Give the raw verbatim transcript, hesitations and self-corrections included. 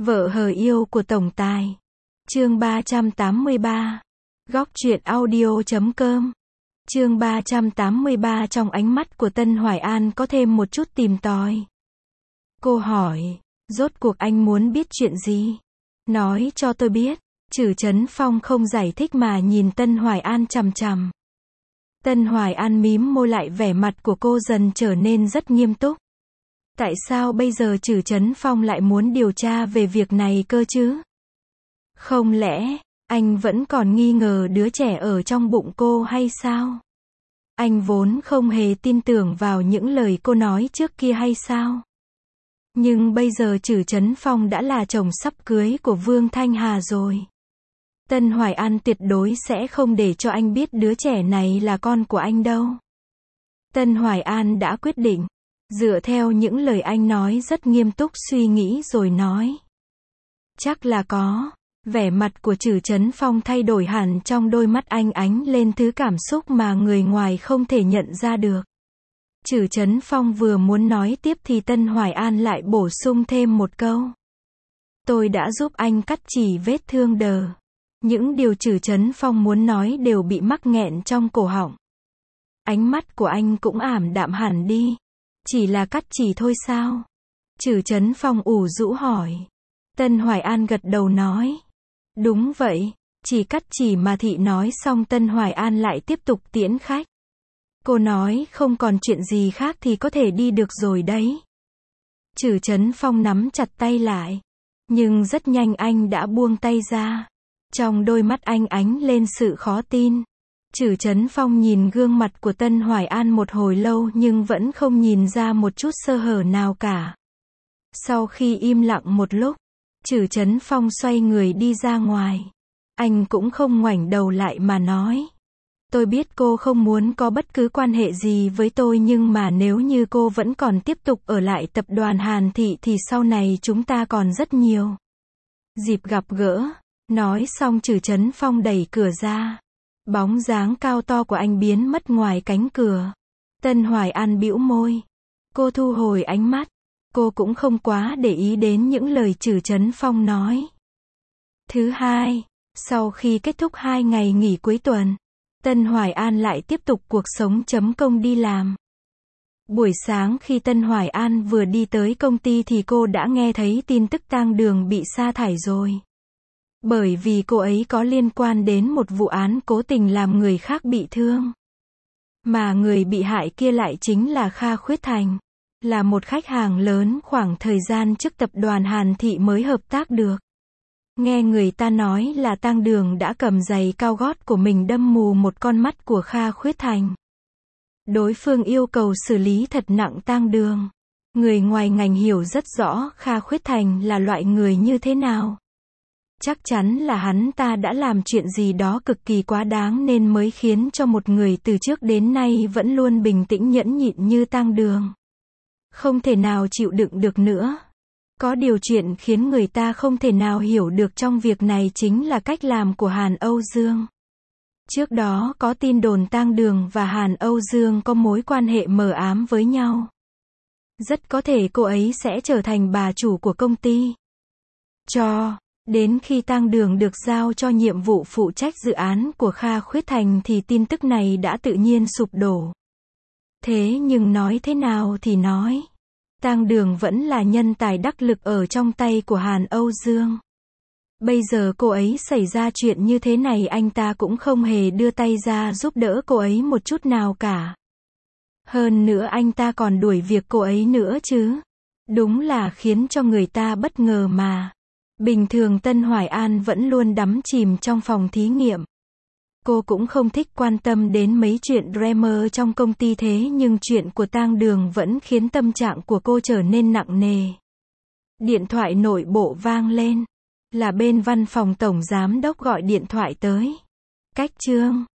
Vợ hờ yêu của tổng tài. Chương ba trăm tám mươi ba. Góc truyện audio chấm com. Chương ba trăm tám mươi ba. Trong ánh mắt của Tân Hoài An có thêm một chút tìm tòi. Cô hỏi, rốt cuộc anh muốn biết chuyện gì? Nói cho tôi biết. Trử Chấn Phong không giải thích mà nhìn Tân Hoài An chằm chằm. Tân Hoài An mím môi lại, vẻ mặt của cô dần trở nên rất nghiêm túc. Tại sao bây giờ Trử Chấn Phong lại muốn điều tra về việc này cơ chứ? Không lẽ, anh vẫn còn nghi ngờ đứa trẻ ở trong bụng cô hay sao? Anh vốn không hề tin tưởng vào những lời cô nói trước kia hay sao? Nhưng bây giờ Trử Chấn Phong đã là chồng sắp cưới của Vương Thanh Hà rồi. Tân Hoài An tuyệt đối sẽ không để cho anh biết đứa trẻ này là con của anh đâu. Tân Hoài An đã quyết định. Dựa theo những lời anh nói, rất nghiêm túc suy nghĩ rồi nói. Chắc là có. Vẻ mặt của Trử Chấn Phong thay đổi hẳn, trong đôi mắt anh ánh lên thứ cảm xúc mà người ngoài không thể nhận ra được. Trử Chấn Phong vừa muốn nói tiếp thì Tân Hoài An lại bổ sung thêm một câu. Tôi đã giúp anh cắt chỉ vết thương đờ. Những điều Trử Chấn Phong muốn nói đều bị mắc nghẹn trong cổ họng. Ánh mắt của anh cũng ảm đạm hẳn đi. Chỉ là cắt chỉ thôi sao? Trử Chấn Phong ủ rũ hỏi. Tân Hoài An gật đầu nói. Đúng vậy, chỉ cắt chỉ mà. Thị nói xong Tân Hoài An lại tiếp tục tiễn khách. Cô nói không còn chuyện gì khác thì có thể đi được rồi đấy. Trử Chấn Phong nắm chặt tay lại. Nhưng rất nhanh anh đã buông tay ra. Trong đôi mắt anh ánh lên sự khó tin. Trử Chấn Phong nhìn gương mặt của Tân Hoài An một hồi lâu nhưng vẫn không nhìn ra một chút sơ hở nào cả. Sau khi im lặng một lúc, Trử Chấn Phong xoay người đi ra ngoài. Anh cũng không ngoảnh đầu lại mà nói. Tôi biết cô không muốn có bất cứ quan hệ gì với tôi, nhưng mà nếu như cô vẫn còn tiếp tục ở lại tập đoàn Hàn Thị thì sau này chúng ta còn rất nhiều dịp gặp gỡ. Nói xong Trử Chấn Phong đẩy cửa ra. Bóng dáng cao to của anh biến mất ngoài cánh cửa. Tân Hoài An bĩu môi. Cô thu hồi ánh mắt. Cô cũng không quá để ý đến những lời Trử Chấn Phong nói. Thứ hai, sau khi kết thúc hai ngày nghỉ cuối tuần, Tân Hoài An lại tiếp tục cuộc sống chấm công đi làm. Buổi sáng khi Tân Hoài An vừa đi tới công ty thì cô đã nghe thấy tin tức Tang Đường bị sa thải rồi. Bởi vì cô ấy có liên quan đến một vụ án cố tình làm người khác bị thương. Mà người bị hại kia lại chính là Kha Khuyết Thành. Là một khách hàng lớn khoảng thời gian trước tập đoàn Hàn Thị mới hợp tác được. Nghe người ta nói là Tang Đường đã cầm giày cao gót của mình đâm mù một con mắt của Kha Khuyết Thành. Đối phương yêu cầu xử lý thật nặng Tang Đường. Người ngoài ngành hiểu rất rõ Kha Khuyết Thành là loại người như thế nào. Chắc chắn là hắn ta đã làm chuyện gì đó cực kỳ quá đáng nên mới khiến cho một người từ trước đến nay vẫn luôn bình tĩnh nhẫn nhịn như Tang Đường không thể nào chịu đựng được nữa. Có điều chuyện khiến người ta không thể nào hiểu được trong việc này chính là cách làm của Hàn Âu Dương. Trước đó có tin đồn Tang Đường và Hàn Âu Dương có mối quan hệ mờ ám với nhau. Rất có thể cô ấy sẽ trở thành bà chủ của công ty. Cho đến khi Tang Đường được giao cho nhiệm vụ phụ trách dự án của Kha Khuyết Thành thì tin tức này đã tự nhiên sụp đổ. Thế nhưng nói thế nào thì nói, Tang Đường vẫn là nhân tài đắc lực ở trong tay của Hàn Âu Dương. Bây giờ cô ấy xảy ra chuyện như thế này, anh ta cũng không hề đưa tay ra giúp đỡ cô ấy một chút nào cả. Hơn nữa anh ta còn đuổi việc cô ấy nữa chứ. Đúng là khiến cho người ta bất ngờ mà. Bình thường Tân Hoài An vẫn luôn đắm chìm trong phòng thí nghiệm. Cô cũng không thích quan tâm đến mấy chuyện drama trong công ty, thế nhưng chuyện của Tang Đường vẫn khiến tâm trạng của cô trở nên nặng nề. Điện thoại nội bộ vang lên. Là bên văn phòng tổng giám đốc gọi điện thoại tới. Cách Trương,